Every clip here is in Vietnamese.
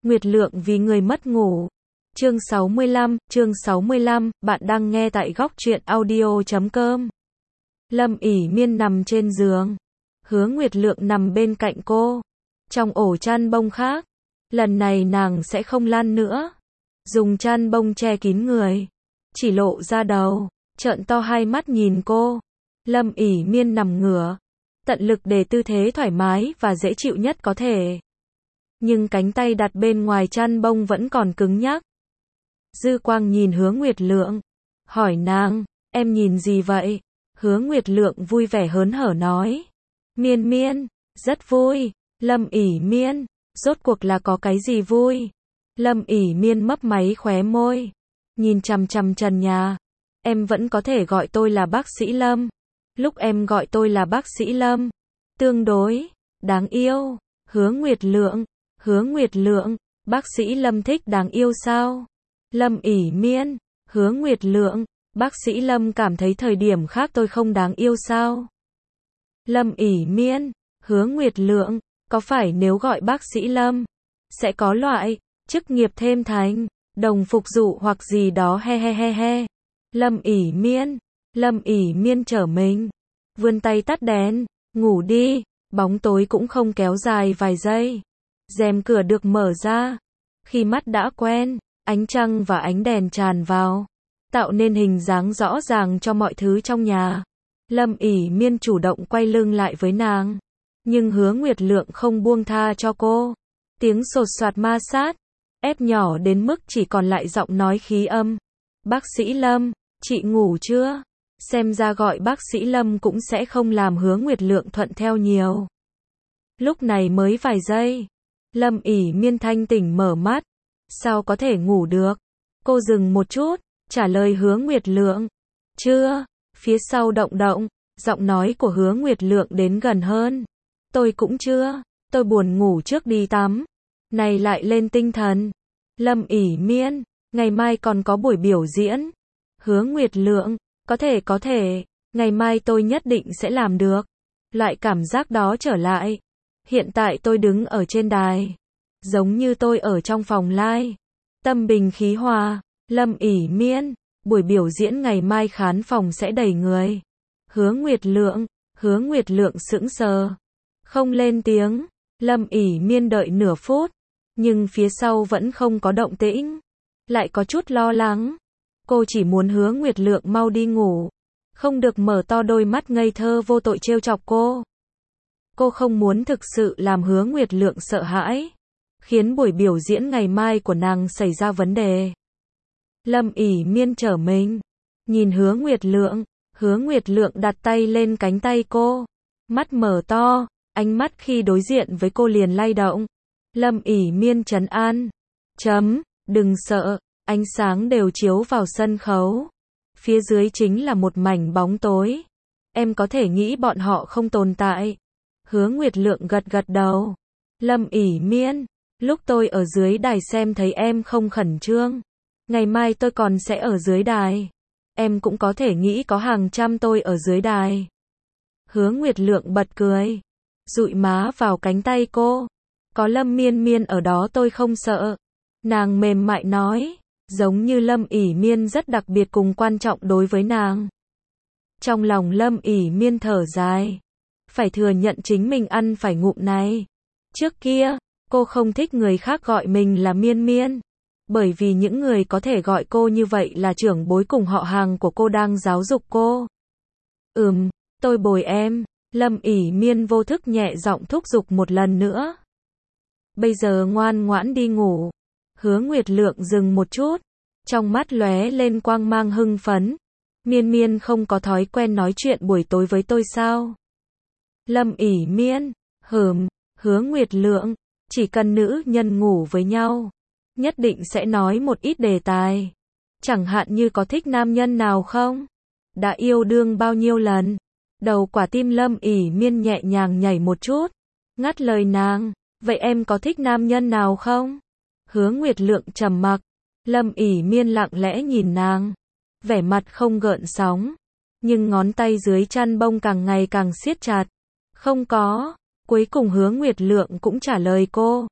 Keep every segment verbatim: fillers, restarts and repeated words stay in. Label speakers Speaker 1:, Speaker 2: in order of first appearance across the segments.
Speaker 1: Nguyệt Lượng vì người mất ngủ. Chương sáu mươi lăm, chương sáu mươi lăm, bạn đang nghe tại góc truyện audio chấm com. Lâm ỉ miên nằm trên giường. Hứa Nguyệt Lượng nằm bên cạnh cô. Trong ổ chăn bông khác. Lần này nàng sẽ không lăn nữa. Dùng chăn bông che kín người. Chỉ lộ ra đầu. Trợn to hai mắt nhìn cô. Lâm ỉ miên nằm ngửa. Tận lực để tư thế thoải mái và dễ chịu nhất có thể. Nhưng cánh tay đặt bên ngoài chăn bông vẫn còn cứng nhắc. Dư Quang nhìn Hứa Nguyệt Lượng. Hỏi nàng, em nhìn gì vậy? Hứa Nguyệt Lượng vui vẻ hớn hở nói. Miên miên, rất vui. Lâm ỉ miên, rốt cuộc là có cái gì vui? Lâm ỉ miên mấp máy khóe môi. Nhìn chằm chằm trần nhà. Em vẫn có thể gọi tôi là bác sĩ Lâm. Lúc em gọi tôi là bác sĩ Lâm. Tương đối, đáng yêu. Hứa Nguyệt Lượng, Hứa Nguyệt Lượng, bác sĩ Lâm thích đáng yêu sao? Lâm ỉ miên, Hứa Nguyệt Lượng, bác sĩ Lâm cảm thấy thời điểm khác tôi không đáng yêu sao? Lâm ỉ miên, Hứa Nguyệt Lượng, có phải nếu gọi bác sĩ Lâm, sẽ có loại, chức nghiệp thêm thành, đồng phục dụ hoặc gì đó he he he he. Lâm ỉ miên, Lâm ỉ miên trở mình, vươn tay tắt đèn, ngủ đi, bóng tối cũng không kéo dài vài giây. Rèm cửa được mở ra. Khi mắt đã quen, ánh trăng và ánh đèn tràn vào, tạo nên hình dáng rõ ràng cho mọi thứ trong nhà. Lâm ỉ miên chủ động quay lưng lại với nàng. Nhưng Hứa Nguyệt Lượng không buông tha cho cô. Tiếng sột soạt ma sát, ép nhỏ đến mức chỉ còn lại giọng nói khí âm. Bác sĩ Lâm, chị ngủ chưa? Xem ra gọi bác sĩ Lâm cũng sẽ không làm Hứa Nguyệt Lượng thuận theo nhiều. Lúc này mới vài giây. Lâm ỉ miên thanh tỉnh mở mắt. Sao có thể ngủ được? Cô dừng một chút, trả lời Hứa Nguyệt Lượng. Chưa. Phía sau động động, giọng nói của Hứa Nguyệt Lượng đến gần hơn. Tôi cũng chưa. Tôi buồn ngủ trước đi tắm. Này lại lên tinh thần. Lâm ỉ miên, ngày mai còn có buổi biểu diễn. Hứa Nguyệt Lượng, có thể có thể, ngày mai tôi nhất định sẽ làm được. Loại cảm giác đó trở lại. Hiện tại tôi đứng ở trên đài. Giống như tôi ở trong phòng live. Tâm bình khí hòa. Lâm ỉ miên, buổi biểu diễn ngày mai khán phòng sẽ đầy người. Hứa Nguyệt Lượng, Hứa Nguyệt Lượng sững sờ. Không lên tiếng. Lâm ỉ miên đợi nửa phút. Nhưng phía sau vẫn không có động tĩnh. Lại có chút lo lắng. Cô chỉ muốn Hứa Nguyệt Lượng mau đi ngủ. Không được mở to đôi mắt ngây thơ vô tội trêu chọc cô. Cô không muốn thực sự làm Hứa Nguyệt Lượng sợ hãi. Khiến buổi biểu diễn ngày mai của nàng xảy ra vấn đề. Lâm ỉ miên trở mình. Nhìn Hứa Nguyệt Lượng. Hứa Nguyệt Lượng đặt tay lên cánh tay cô. Mắt mở to. Ánh mắt khi đối diện với cô liền lay động. Lâm ỉ miên trấn an. Chấm, đừng sợ. Ánh sáng đều chiếu vào sân khấu. Phía dưới chính là một mảnh bóng tối. Em có thể nghĩ bọn họ không tồn tại. Hứa Nguyệt Lượng gật gật đầu. Lâm ỉ miên, lúc tôi ở dưới đài xem thấy em không khẩn trương. Ngày mai tôi còn sẽ ở dưới đài. Em cũng có thể nghĩ có hàng trăm tôi ở dưới đài. Hứa Nguyệt Lượng bật cười. Dụi má vào cánh tay cô. Có Lâm miên miên ở đó tôi không sợ. Nàng mềm mại nói. Giống như Lâm ỉ miên rất đặc biệt cùng quan trọng đối với nàng. Trong lòng Lâm ỉ miên thở dài. Phải thừa nhận chính mình ăn phải ngụm này. Trước kia, cô không thích người khác gọi mình là miên miên. Bởi vì những người có thể gọi cô như vậy là trưởng bối cùng họ hàng của cô đang giáo dục cô. Ừm, tôi bồi em. Lâm ỉ miên vô thức nhẹ giọng thúc giục một lần nữa. Bây giờ ngoan ngoãn đi ngủ. Hứa Nguyệt Lượng dừng một chút. Trong mắt lóe lên quang mang hưng phấn. Miên miên không có thói quen nói chuyện buổi tối với tôi sao? Lâm ỉ miên, hừm, Hứa Nguyệt Lượng, chỉ cần nữ nhân ngủ với nhau, nhất định sẽ nói một ít đề tài. Chẳng hạn như có thích nam nhân nào không? Đã yêu đương bao nhiêu lần? Đầu quả tim Lâm ỉ miên nhẹ nhàng nhảy một chút. Ngắt lời nàng, vậy em có thích nam nhân nào không? Hứa Nguyệt Lượng trầm mặc. Lâm ỉ miên lặng lẽ nhìn nàng. Vẻ mặt không gợn sóng. Nhưng ngón tay dưới chăn bông càng ngày càng siết chặt. Không có. Cuối cùng Hứa Nguyệt Lượng cũng trả lời cô.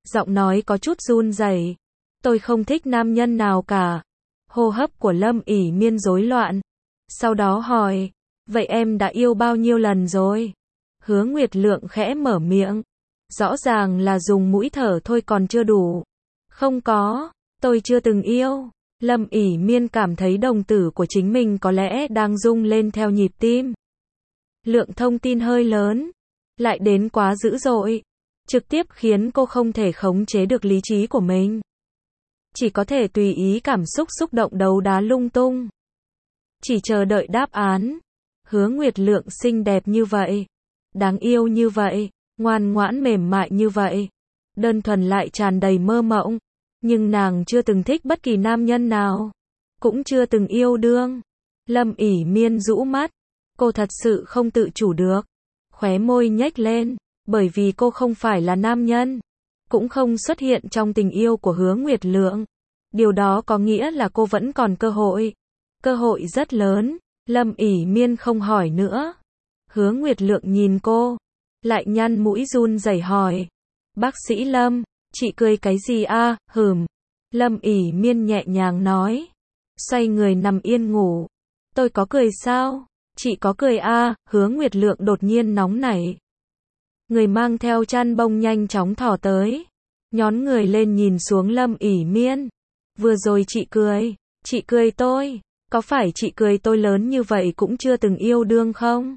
Speaker 1: giọng nói có chút run rẩy. Tôi không thích nam nhân nào cả. Hô hấp của Lâm ỉ miên rối loạn. Sau đó hỏi, vậy em đã yêu bao nhiêu lần rồi? Hứa Nguyệt Lượng khẽ mở miệng. Rõ ràng là dùng mũi thở thôi còn chưa đủ. Không có, tôi chưa từng yêu. Lâm ỉ miên cảm thấy đồng tử của chính mình có lẽ đang rung lên theo nhịp tim. Lượng thông tin hơi lớn, lại đến quá dữ dội, trực tiếp khiến cô không thể khống chế được lý trí của mình. Chỉ có thể tùy ý cảm xúc xúc động đấu đá lung tung. Chỉ chờ đợi đáp án. Hứa Nguyệt Lượng xinh đẹp như vậy, đáng yêu như vậy, ngoan ngoãn mềm mại như vậy, đơn thuần lại tràn đầy mơ mộng. Nhưng nàng chưa từng thích bất kỳ nam nhân nào, cũng chưa từng yêu đương. Lâm ỉ miên rũ mắt, cô thật sự không tự chủ được. Khóe môi nhếch lên, bởi vì cô không phải là nam nhân, cũng không xuất hiện trong tình yêu của Hứa Nguyệt Lượng. Điều đó có nghĩa là cô vẫn còn cơ hội. Cơ hội rất lớn. Lâm ỉ miên không hỏi nữa. Hứa Nguyệt Lượng nhìn cô, lại nhăn mũi run rẩy hỏi. Bác sĩ Lâm, chị cười cái gì a? À? Hừm. Lâm ỉ miên nhẹ nhàng nói. Xoay người nằm yên ngủ. Tôi có cười sao? Chị có cười a? À? Hứa Nguyệt Lượng đột nhiên nóng nảy. Người mang theo chăn bông nhanh chóng thò tới. Nhón người lên nhìn xuống Lâm ỉ miên. Vừa rồi chị cười. Chị cười tôi. Có phải chị cười tôi lớn như vậy cũng chưa từng yêu đương không?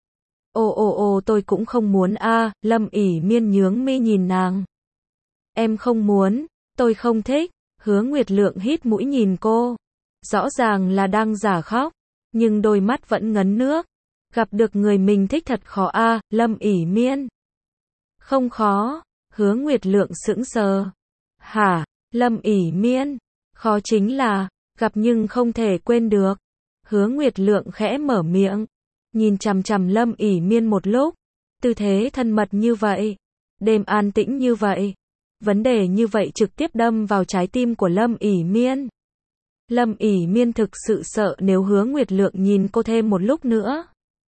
Speaker 1: Ồ ồ ồ tôi cũng không muốn a. À, Lâm ỉ miên nhướng mi nhìn nàng. Em không muốn, tôi không thích. Hứa Nguyệt Lượng hít mũi nhìn cô. Rõ ràng là đang giả khóc, nhưng đôi mắt vẫn ngấn nước. Gặp được người mình thích thật khó a. À, Lâm ỉ miên. Không khó. Hứa Nguyệt Lượng sững sờ. Hả? Lâm ỉ miên. Khó chính là gặp nhưng không thể quên được. Hứa Nguyệt Lượng khẽ mở miệng, nhìn chằm chằm Lâm ỉ miên một lúc. Tư thế thân mật như vậy, đêm an tĩnh như vậy, vấn đề như vậy trực tiếp đâm vào trái tim của Lâm ỉ miên. Lâm ỉ miên thực sự sợ nếu Hứa Nguyệt Lượng nhìn cô thêm một lúc nữa,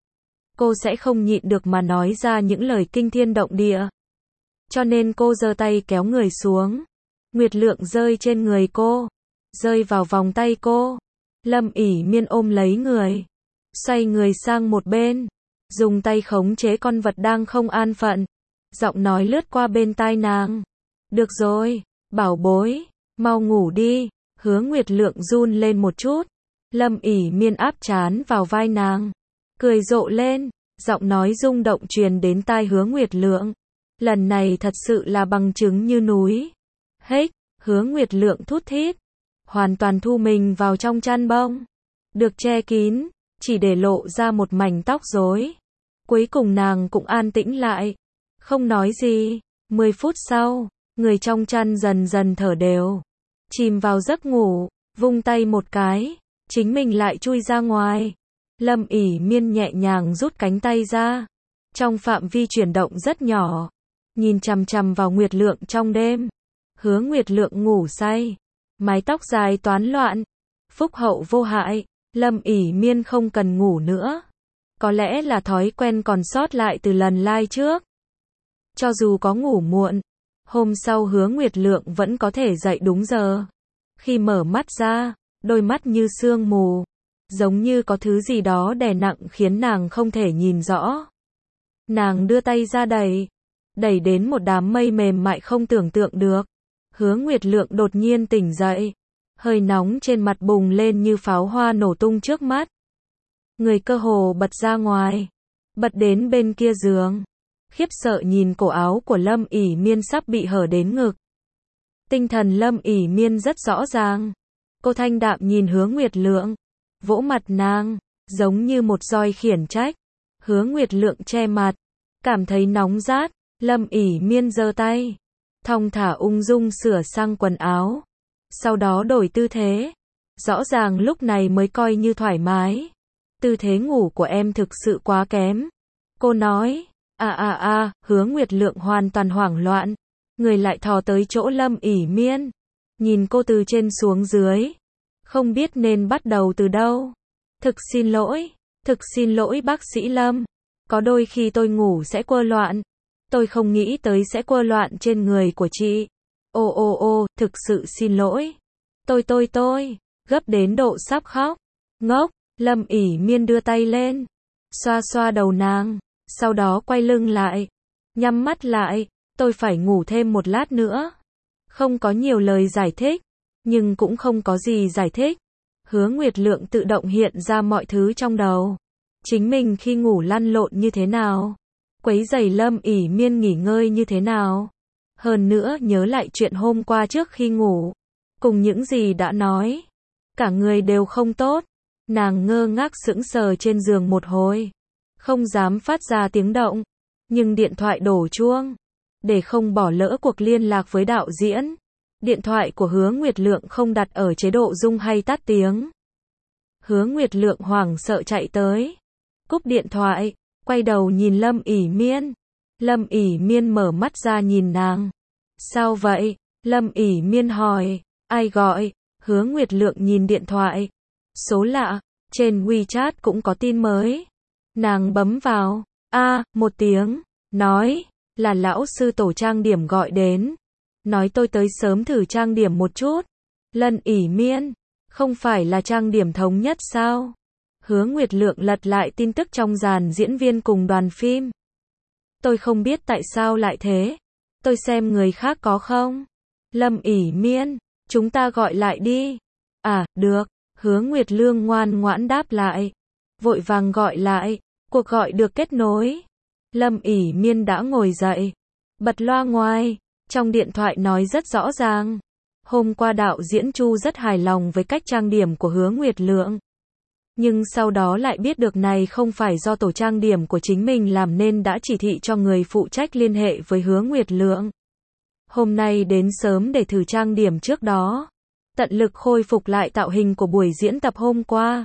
Speaker 1: cô sẽ không nhịn được mà nói ra những lời kinh thiên động địa. Cho nên cô giơ tay kéo người xuống. Nguyệt Lượng rơi trên người cô, rơi vào vòng tay cô. Lâm ỉ miên ôm lấy người, xoay người sang một bên, dùng tay khống chế con vật đang không an phận. Giọng nói lướt qua bên tai nàng. Được rồi, bảo bối, mau ngủ đi. Hứa Nguyệt Lượng run lên một chút. Lâm ỉ miên áp trán vào vai nàng, cười rộ lên, giọng nói rung động truyền đến tai Hứa Nguyệt Lượng. Lần này thật sự là bằng chứng như núi. Hếch, Hứa Nguyệt Lượng thút thít, hoàn toàn thu mình vào trong chăn bông, được che kín, chỉ để lộ ra một mảnh tóc rối. Cuối cùng nàng cũng an tĩnh lại, không nói gì. Mười phút sau, người trong chăn dần dần thở đều, chìm vào giấc ngủ, vung tay một cái, chính mình lại chui ra ngoài. Lâm ỉ miên nhẹ nhàng rút cánh tay ra, trong phạm vi chuyển động rất nhỏ, nhìn chằm chằm vào Nguyệt Lượng trong đêm. Hứa Nguyệt Lượng ngủ say, mái tóc dài toán loạn, phúc hậu vô hại. Lâm ỉ miên không cần ngủ nữa. Có lẽ là thói quen còn sót lại từ lần lai trước. Cho dù có ngủ muộn, hôm sau Hứa Nguyệt Lượng vẫn có thể dậy đúng giờ. Khi mở mắt ra, đôi mắt như sương mù, giống như có thứ gì đó đè nặng khiến nàng không thể nhìn rõ. Nàng đưa tay ra đẩy, đẩy đến một đám mây mềm mại không tưởng tượng được. Hứa Nguyệt Lượng đột nhiên tỉnh dậy, hơi nóng trên mặt bùng lên như pháo hoa nổ tung trước mắt. Người cơ hồ bật ra ngoài, bật đến bên kia giường, khiếp sợ nhìn cổ áo của Lâm ỉ miên sắp bị hở đến ngực. Tinh thần Lâm ỉ miên rất rõ ràng. Cô thanh đạm nhìn Hứa Nguyệt Lượng, vỗ mặt nàng, giống như một roi khiển trách. Hứa Nguyệt Lượng che mặt, cảm thấy nóng rát. Lâm ỉ miên giơ tay, thong thả ung dung sửa sang quần áo, sau đó đổi tư thế. Rõ ràng lúc này mới coi như thoải mái. Tư thế ngủ của em thực sự quá kém. Cô nói. À à à, Hứa Nguyệt Lượng hoàn toàn hoảng loạn. Người lại thò tới chỗ Lâm ỉ miên, nhìn cô từ trên xuống dưới, không biết nên bắt đầu từ đâu. Thực xin lỗi, thực xin lỗi bác sĩ Lâm. Có đôi khi tôi ngủ sẽ quơ loạn. Tôi không nghĩ tới sẽ quơ loạn trên người của chị. Ô ô ô, thực sự xin lỗi. Tôi tôi tôi, gấp đến độ sắp khóc. Ngốc, Lâm ỉ miên đưa tay lên, xoa xoa đầu nàng, sau đó quay lưng lại, nhắm mắt lại, tôi phải ngủ thêm một lát nữa. Không có nhiều lời giải thích, nhưng cũng không có gì giải thích. Hứa Nguyệt Lượng tự động hiện ra mọi thứ trong đầu. Chính mình khi ngủ lăn lộn như thế nào, quấy rầy Lâm ỉ miên nghỉ ngơi như thế nào. Hơn nữa nhớ lại chuyện hôm qua trước khi ngủ, cùng những gì đã nói. Cả người đều không tốt. Nàng ngơ ngác sững sờ trên giường một hồi, không dám phát ra tiếng động, nhưng điện thoại đổ chuông. Để không bỏ lỡ cuộc liên lạc với đạo diễn, điện thoại của Hứa Nguyệt Lượng không đặt ở chế độ rung hay tắt tiếng. Hứa Nguyệt Lượng hoảng sợ chạy tới, cúp điện thoại, quay đầu nhìn Lâm ỉ miên. Lâm ỉ miên mở mắt ra nhìn nàng. Sao vậy? Lâm ỉ miên hỏi. Ai gọi? Hứa Nguyệt Lượng nhìn điện thoại. Số lạ, trên WeChat cũng có tin mới. Nàng bấm vào. A, một tiếng, nói, là lão sư tổ trang điểm gọi đến. Nói tôi tới sớm thử trang điểm một chút. Lâm ỉ miên, không phải là trang điểm thống nhất sao? Hứa Nguyệt Lượng lật lại tin tức trong dàn diễn viên cùng đoàn phim. Tôi không biết tại sao lại thế. Tôi xem người khác có không? Lâm ỉ miên, chúng ta gọi lại đi. À, được. Hứa Nguyệt Lương ngoan ngoãn đáp lại. Vội vàng gọi lại. Cuộc gọi được kết nối. Lâm ỉ miên đã ngồi dậy, bật loa ngoài. Trong điện thoại nói rất rõ ràng. Hôm qua đạo diễn Chu rất hài lòng với cách trang điểm của Hứa Nguyệt Lượng. Nhưng sau đó lại biết được này không phải do tổ trang điểm của chính mình làm nên đã chỉ thị cho người phụ trách liên hệ với Hứa Nguyệt Lượng. Hôm nay đến sớm để thử trang điểm trước đó. Tận lực khôi phục lại tạo hình của buổi diễn tập hôm qua.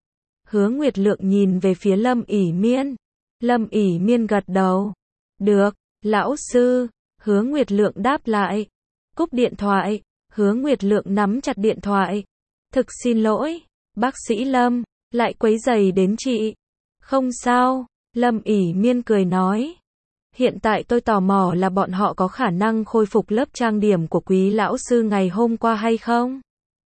Speaker 1: Hứa Nguyệt Lượng nhìn về phía Lâm ỉ miên. Lâm ỉ miên gật đầu. Được, lão sư. Hứa Nguyệt Lượng đáp lại. Cúp điện thoại. Hứa Nguyệt Lượng nắm chặt điện thoại. Thực xin lỗi, bác sĩ Lâm, lại quấy rầy đến chị. Không sao, Lâm ỉ miên cười nói. Hiện tại tôi tò mò là bọn họ có khả năng khôi phục lớp trang điểm của quý lão sư ngày hôm qua hay không?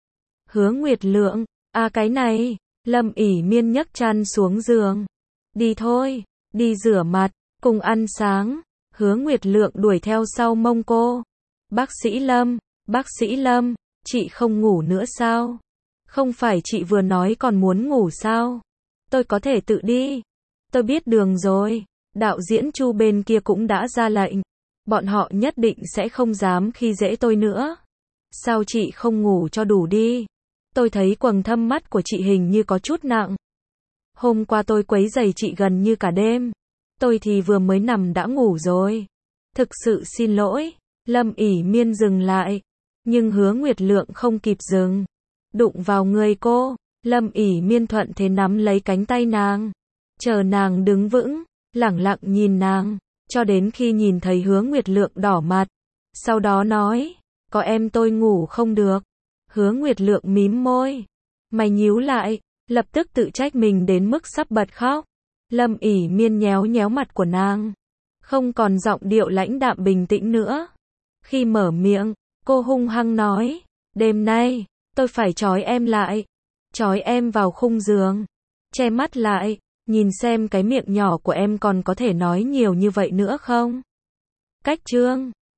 Speaker 1: Hứa Nguyệt Lượng, à cái này, Lâm ỉ miên nhấc chăn xuống giường. Đi thôi, đi rửa mặt, cùng ăn sáng. Hứa Nguyệt Lượng đuổi theo sau mông cô. Bác sĩ Lâm, bác sĩ Lâm, chị không ngủ nữa sao? Không phải chị vừa nói còn muốn ngủ sao? Tôi có thể tự đi. Tôi biết đường rồi. Đạo diễn Chu bên kia cũng đã ra lệnh. Bọn họ nhất định sẽ không dám khi dễ tôi nữa. Sao chị không ngủ cho đủ đi? Tôi thấy quầng thâm mắt của chị hình như có chút nặng. Hôm qua tôi quấy rầy chị gần như cả đêm. Tôi thì vừa mới nằm đã ngủ rồi. Thực sự xin lỗi. Lâm ỉ miên dừng lại. Nhưng Hứa Nguyệt Lượng không kịp dừng. Đụng vào người cô. Lâm ỉ miên thuận thế nắm lấy cánh tay nàng. Chờ nàng đứng vững. Lẳng lặng nhìn nàng. Cho đến khi nhìn thấy Hứa Nguyệt Lượng đỏ mặt. Sau đó nói. Có em tôi ngủ không được. Hứa Nguyệt Lượng mím môi. Mày nhíu lại. Lập tức tự trách mình đến mức sắp bật khóc. Lâm ỉ miên nhéo nhéo mặt của nàng. Không còn giọng điệu lãnh đạm bình tĩnh nữa. Khi mở miệng, cô hung hăng nói. Đêm nay, tôi phải trói em lại. Trói em vào khung giường. Che mắt lại. Nhìn xem cái miệng nhỏ của em còn có thể nói nhiều như vậy nữa không? Cách chương